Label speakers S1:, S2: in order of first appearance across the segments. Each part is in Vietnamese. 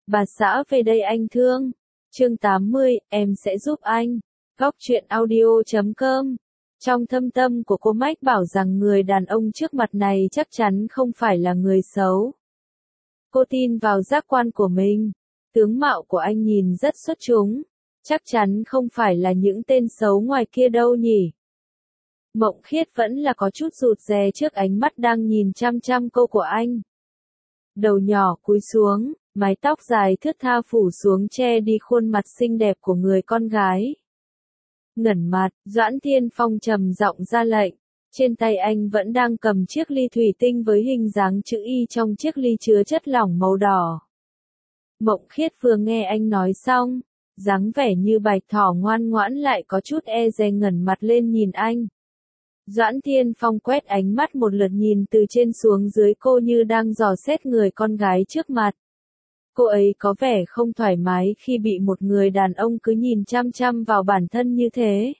S1: Bà xã về đây anh thương. Chương 80, em sẽ giúp anh. Góc truyện audio.com. Trong thâm tâm của cô Mách bảo rằng người đàn ông trước mặt này chắc chắn không phải là người xấu. Cô tin vào giác quan của mình. Tướng mạo của anh nhìn rất xuất chúng. Chắc chắn không phải là những tên xấu ngoài kia đâu nhỉ. Mộng Khiết vẫn là có chút rụt rè trước ánh mắt đang nhìn chăm chăm cô của anh. Đầu nhỏ cúi xuống, mái tóc dài thướt tha phủ xuống che đi khuôn mặt xinh đẹp của người con gái. Ngẩng mặt, Doãn Thiên Phong trầm giọng ra lệnh. Trên tay anh vẫn đang cầm chiếc ly thủy tinh với hình dáng chữ Y trong chiếc ly chứa chất lỏng màu đỏ. Mộng Khiết vừa nghe anh nói xong, dáng vẻ như bạch thỏ ngoan ngoãn lại có chút e dè ngẩng mặt lên nhìn anh. Doãn Thiên Phong quét ánh mắt một lượt nhìn từ trên xuống dưới cô như đang dò xét người con gái trước mặt. Cô ấy có vẻ không thoải mái khi bị một người đàn ông cứ nhìn chăm chăm vào bản thân như thế.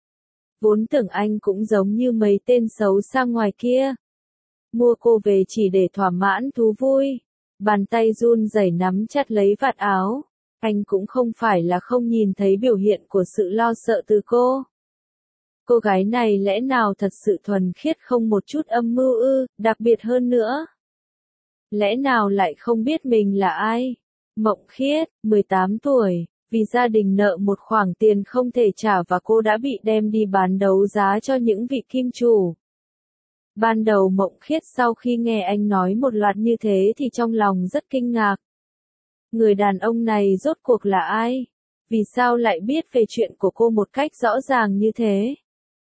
S1: Vốn tưởng anh cũng giống như mấy tên xấu xa ngoài kia. Mua cô về chỉ để thỏa mãn thú vui. Bàn tay run rẩy nắm chặt lấy vạt áo. Anh cũng không phải là không nhìn thấy biểu hiện của sự lo sợ từ cô. Cô gái này lẽ nào thật sự thuần khiết không một chút âm mưu ư, đặc biệt hơn nữa. Lẽ nào lại không biết mình là ai? Mộng Khiết, 18 tuổi, vì gia đình nợ một khoản tiền không thể trả và cô đã bị đem đi bán đấu giá cho những vị kim chủ. Ban đầu Mộng Khiết sau khi nghe anh nói một loạt như thế thì trong lòng rất kinh ngạc. Người đàn ông này rốt cuộc là ai? Vì sao lại biết về chuyện của cô một cách rõ ràng như thế?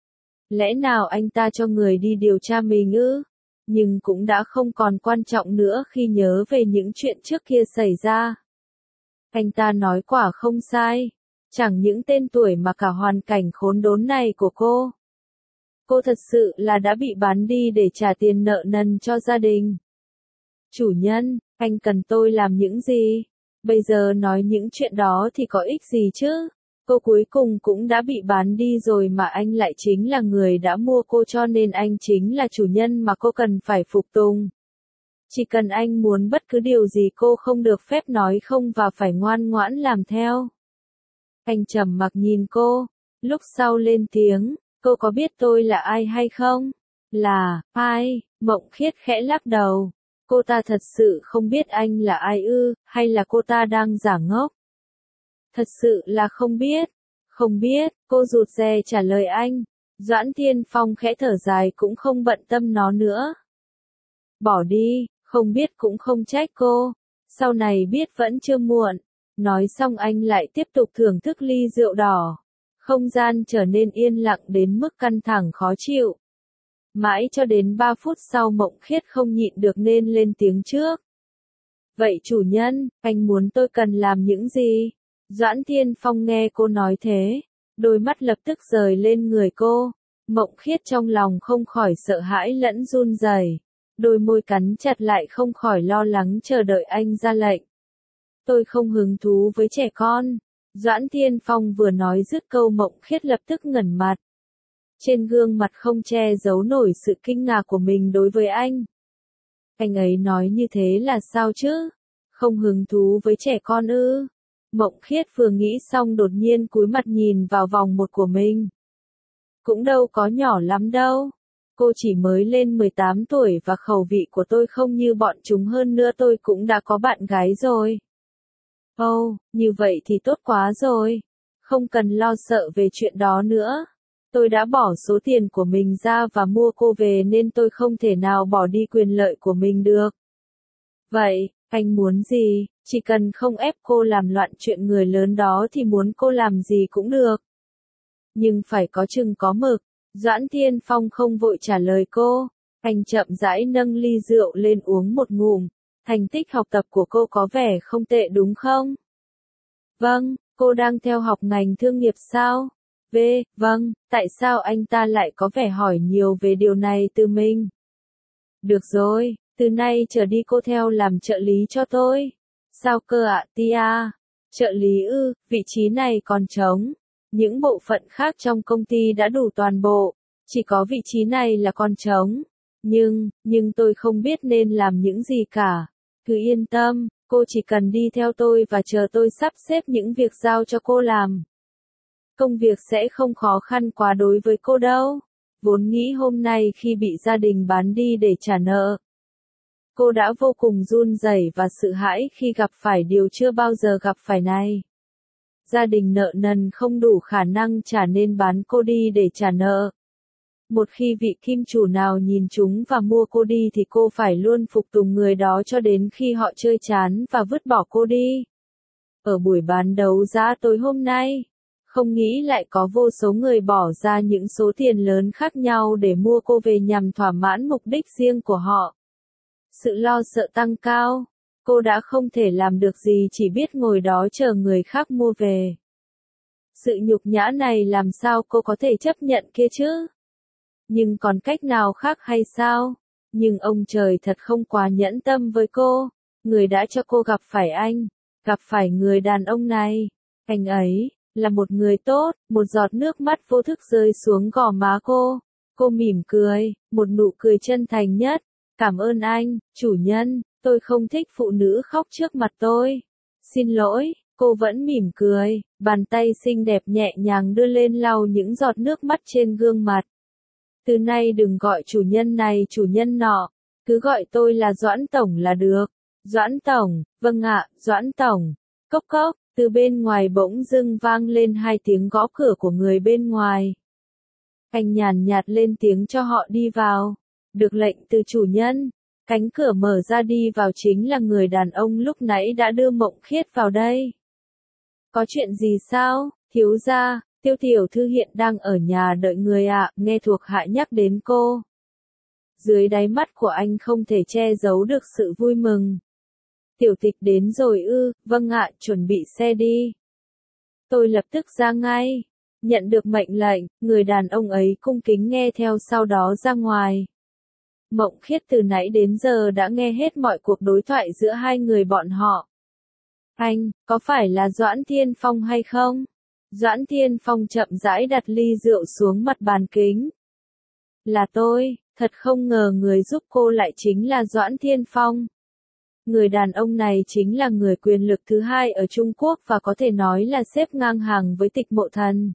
S1: Lẽ nào anh ta cho người đi điều tra mình ư? Nhưng cũng đã không còn quan trọng nữa khi nhớ về những chuyện trước kia xảy ra. Anh ta nói quả không sai. Chẳng những tên tuổi mà cả hoàn cảnh khốn đốn này của cô. Cô thật sự là đã bị bán đi để trả tiền nợ nần cho gia đình. Chủ nhân, anh cần tôi làm những gì? Bây giờ nói những chuyện đó thì có ích gì chứ? Cô cuối cùng cũng đã bị bán đi rồi mà anh lại chính là người đã mua cô cho nên anh chính là chủ nhân mà cô cần phải phục tùng. Chỉ cần anh muốn bất cứ điều gì cô không được phép nói không và phải ngoan ngoãn làm theo. Anh trầm mặc nhìn cô, lúc sau lên tiếng, cô có biết tôi là ai hay không? Là, ai? Mộng Khiết khẽ lắc đầu. Cô ta thật sự không biết anh là ai ư, hay là cô ta đang giả ngốc? Thật sự là không biết. Không biết, cô rụt rè trả lời anh. Doãn Thiên Phong khẽ thở dài cũng không bận tâm nó nữa. Bỏ đi, không biết cũng không trách cô. Sau này biết vẫn chưa muộn. Nói xong anh lại tiếp tục thưởng thức ly rượu đỏ. Không gian trở nên yên lặng đến mức căng thẳng khó chịu. Mãi cho đến 3 phút sau Mộng Khiết không nhịn được nên lên tiếng trước. Vậy chủ nhân, anh muốn tôi cần làm những gì? Doãn Thiên Phong nghe cô nói thế, đôi mắt lập tức rời lên người cô. Mộng Khiết trong lòng không khỏi sợ hãi lẫn run rẩy, đôi môi cắn chặt lại không khỏi lo lắng chờ đợi anh ra lệnh. Tôi không hứng thú với trẻ con. Doãn Thiên Phong vừa nói dứt câu Mộng Khiết lập tức ngẩn mặt. Trên gương mặt không che giấu nổi sự kinh ngạc của mình đối với anh. Anh ấy nói như thế là sao chứ? Không hứng thú với trẻ con ư? Mộng Khiết vừa nghĩ xong đột nhiên cúi mặt nhìn vào vòng một của mình. Cũng đâu có nhỏ lắm đâu. Cô chỉ mới lên 18 tuổi và khẩu vị của tôi không như bọn chúng hơn nữa tôi cũng đã có bạn gái rồi. Ồ, như vậy thì tốt quá rồi. Không cần lo sợ về chuyện đó nữa. Tôi đã bỏ số tiền của mình ra và mua cô về nên tôi không thể nào bỏ đi quyền lợi của mình được. Vậy, anh muốn gì? Chỉ cần không ép cô làm loạn chuyện người lớn đó thì muốn cô làm gì cũng được. Nhưng phải có chừng có mực. Doãn Thiên Phong không vội trả lời cô. Anh chậm rãi nâng ly rượu lên uống một ngụm. Thành tích học tập của cô có vẻ không tệ đúng không? Vâng, cô đang theo học ngành thương nghiệp sao? Vâng, tại sao anh ta lại có vẻ hỏi nhiều về điều này từ mình? Được rồi, từ nay trở đi cô theo làm trợ lý cho tôi. Sao cơ ạ, Tia? Trợ lý ư, vị trí này còn trống. Những bộ phận khác trong công ty đã đủ toàn bộ, chỉ có vị trí này là còn trống. Nhưng tôi không biết nên làm những gì cả. Cứ yên tâm, Cô chỉ cần đi theo tôi và chờ tôi sắp xếp những việc giao cho cô làm. Công việc sẽ không khó khăn quá đối với cô đâu. Vốn nghĩ hôm nay khi bị gia đình bán đi để trả nợ, cô đã vô cùng run rẩy và sợ hãi khi gặp phải điều chưa bao giờ gặp phải này. Gia đình nợ nần không đủ khả năng trả nên bán cô đi để trả nợ. Một khi vị kim chủ nào nhìn chúng và mua cô đi thì cô phải luôn phục tùng người đó cho đến khi họ chơi chán và vứt bỏ cô đi. Ở buổi bán đấu giá tối hôm nay, không nghĩ lại có vô số người bỏ ra những số tiền lớn khác nhau để mua cô về nhằm thỏa mãn mục đích riêng của họ. Sự lo sợ tăng cao, cô đã không thể làm được gì chỉ biết ngồi đó chờ người khác mua về. Sự nhục nhã này làm sao cô có thể chấp nhận kia chứ? Nhưng còn cách nào khác hay sao? Nhưng ông trời thật không quá nhẫn tâm với cô. Người đã cho cô gặp phải anh, gặp phải người đàn ông này. Anh ấy là một người tốt, một giọt nước mắt vô thức rơi xuống gò má cô. Cô mỉm cười, một nụ cười chân thành nhất. Cảm ơn anh, chủ nhân, tôi không thích phụ nữ khóc trước mặt tôi. Xin lỗi, cô vẫn mỉm cười, bàn tay xinh đẹp nhẹ nhàng đưa lên lau những giọt nước mắt trên gương mặt. Từ nay đừng gọi chủ nhân này chủ nhân nọ, cứ gọi tôi là Doãn Tổng là được. Doãn Tổng, vâng ạ, Doãn Tổng. Cốc cốc, từ bên ngoài bỗng dưng vang lên 2 tiếng gõ cửa của người bên ngoài. Anh nhàn nhạt lên tiếng cho họ đi vào. Được lệnh từ chủ nhân, cánh cửa mở ra đi vào chính là người đàn ông lúc nãy đã đưa Mộng Khiết vào đây. Có chuyện gì sao, thiếu gia? Tiêu tiểu thư hiện đang ở nhà đợi người ạ, nghe thuộc hạ nhắc đến cô. Dưới đáy mắt của anh không thể che giấu được sự vui mừng. Tiểu tịch đến rồi ư, vâng ạ, chuẩn bị xe đi. Tôi lập tức ra ngay. Nhận được mệnh lệnh, người đàn ông ấy cung kính nghe theo sau đó ra ngoài. Mộng Khiết từ nãy đến giờ đã nghe hết mọi cuộc đối thoại giữa hai người bọn họ. Anh, có phải là Doãn Thiên Phong hay không? Doãn Thiên Phong chậm rãi đặt ly rượu xuống mặt bàn kính. Là tôi, thật không ngờ người giúp cô lại chính là Doãn Thiên Phong. Người đàn ông này chính là người quyền lực thứ 2 ở Trung Quốc và có thể nói là xếp ngang hàng với Tịch Mộ Thần.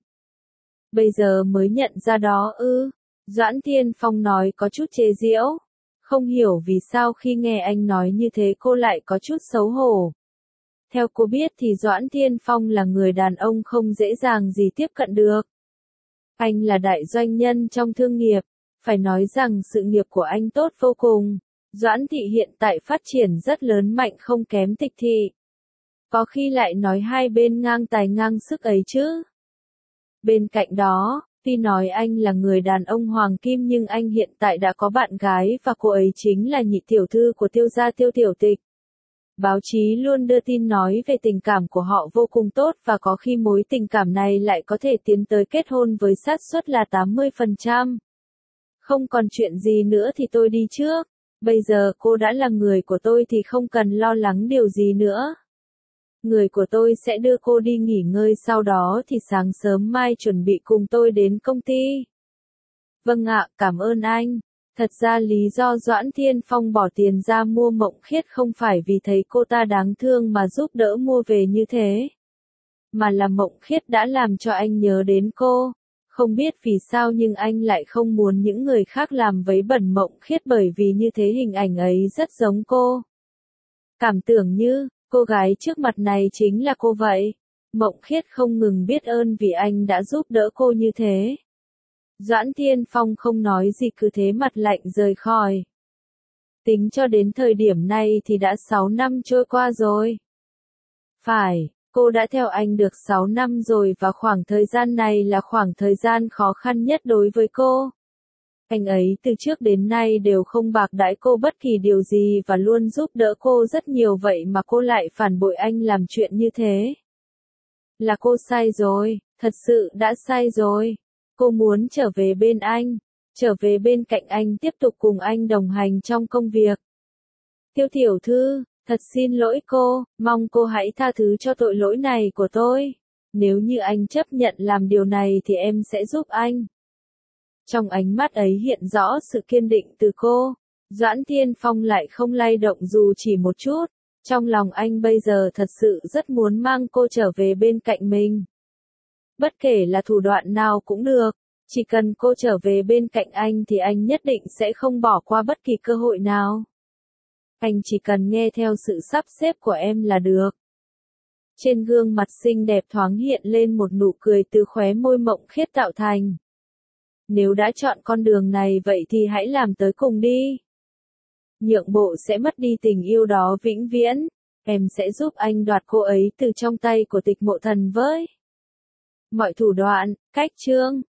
S1: Bây giờ mới nhận ra đó ư? Doãn Thiên Phong nói có chút chế giễu. Không hiểu vì sao khi nghe anh nói như thế cô lại có chút xấu hổ. Theo cô biết thì Doãn Thiên Phong là người đàn ông không dễ dàng gì tiếp cận được. Anh là đại doanh nhân trong thương nghiệp, phải nói rằng sự nghiệp của anh tốt vô cùng. Doãn thị hiện tại phát triển rất lớn mạnh không kém Tịch thị. Có khi lại nói hai bên ngang tài ngang sức ấy chứ. Bên cạnh đó, tuy nói anh là người đàn ông hoàng kim nhưng anh hiện tại đã có bạn gái và cô ấy chính là nhị tiểu thư của Tiêu gia Tiêu Tiểu Tịch. Báo chí luôn đưa tin nói về tình cảm của họ vô cùng tốt và có khi mối tình cảm này lại có thể tiến tới kết hôn với xác suất là 80%. Không còn chuyện gì nữa thì tôi đi trước. Bây giờ cô đã là người của tôi thì không cần lo lắng điều gì nữa. Người của tôi sẽ đưa cô đi nghỉ ngơi sau đó thì sáng sớm mai chuẩn bị cùng tôi đến công ty. Vâng ạ, cảm ơn anh. Thật ra lý do Doãn Thiên Phong bỏ tiền ra mua Mộng Khiết không phải vì thấy cô ta đáng thương mà giúp đỡ mua về như thế. Mà là Mộng Khiết đã làm cho anh nhớ đến cô. Không biết vì sao nhưng anh lại không muốn những người khác làm vấy bẩn Mộng Khiết bởi vì như thế hình ảnh ấy rất giống cô. Cảm tưởng như, cô gái trước mặt này chính là cô vậy. Mộng Khiết không ngừng biết ơn vì anh đã giúp đỡ cô như thế. Doãn Thiên Phong không nói gì cứ thế mặt lạnh rời khỏi. Tính cho đến thời điểm này thì đã 6 năm trôi qua rồi. Phải, cô đã theo anh được 6 năm rồi và khoảng thời gian này là khoảng thời gian khó khăn nhất đối với cô. Anh ấy từ trước đến nay đều không bạc đãi cô bất kỳ điều gì và luôn giúp đỡ cô rất nhiều vậy mà cô lại phản bội anh làm chuyện như thế. Là cô sai rồi, thật sự đã sai rồi. Cô muốn trở về bên anh, trở về bên cạnh anh tiếp tục cùng anh đồng hành trong công việc. Tiêu tiểu thư, thật xin lỗi cô, mong cô hãy tha thứ cho tội lỗi này của tôi. Nếu như anh chấp nhận làm điều này thì em sẽ giúp anh. Trong ánh mắt ấy hiện rõ sự kiên định từ cô. Doãn Thiên Phong lại không lay động dù chỉ một chút. Trong lòng anh bây giờ thật sự rất muốn mang cô trở về bên cạnh mình. Bất kể là thủ đoạn nào cũng được, chỉ cần cô trở về bên cạnh anh thì anh nhất định sẽ không bỏ qua bất kỳ cơ hội nào. Anh chỉ cần nghe theo sự sắp xếp của em là được. Trên gương mặt xinh đẹp thoáng hiện lên một nụ cười từ khóe môi Mộng Khiết tạo thành. Nếu đã chọn con đường này vậy thì hãy làm tới cùng đi. Nhượng bộ sẽ mất đi tình yêu đó vĩnh viễn. Em sẽ giúp anh đoạt cô ấy từ trong tay của Tịch Mộ Thần với mọi thủ đoạn, cách chương.